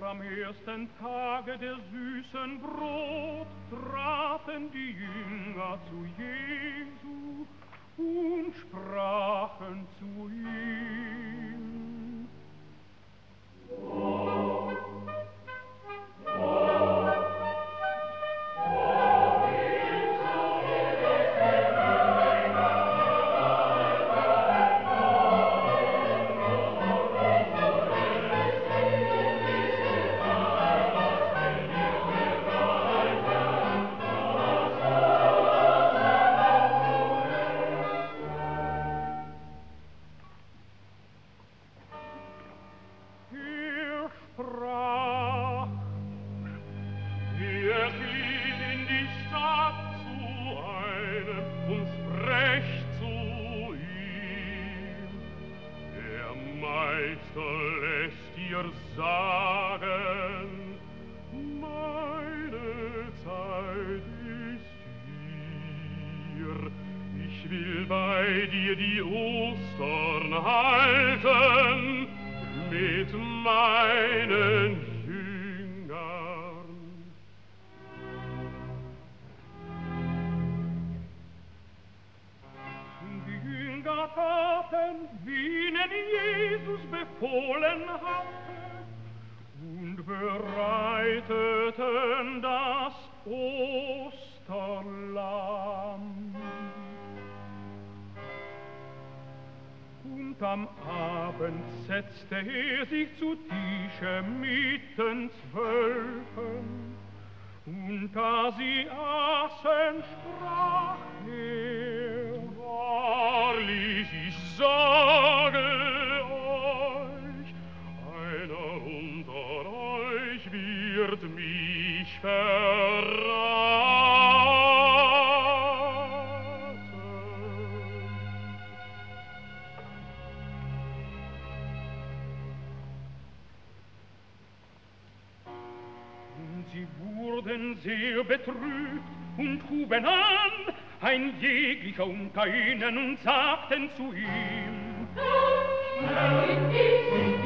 am ersten Tage der süßen Brot traten die Jünger zu Jesu und sprachen zu ihm. Sprach, ihr geht in die Stadt zu einem und sprecht zu ihm. Der Meister lässt ihr sagen, meine Zeit ist hier. Ich will bei dir die Ostern halten, mit meinen Jüngern. Die Jünger taten, wie ihnen Jesus befohlen hatte, und bereiteten das Osterlamm. Und am Abend setzte sich zu Tische mit den Zwölfen, und da sie aßen, sprach wahrlich, ich sage euch, einer unter euch wird mich verraten. Sie wurden sehr betrübt und huben an, ein jeglicher unter ihnen, und sagten zu ihm: Herr, ist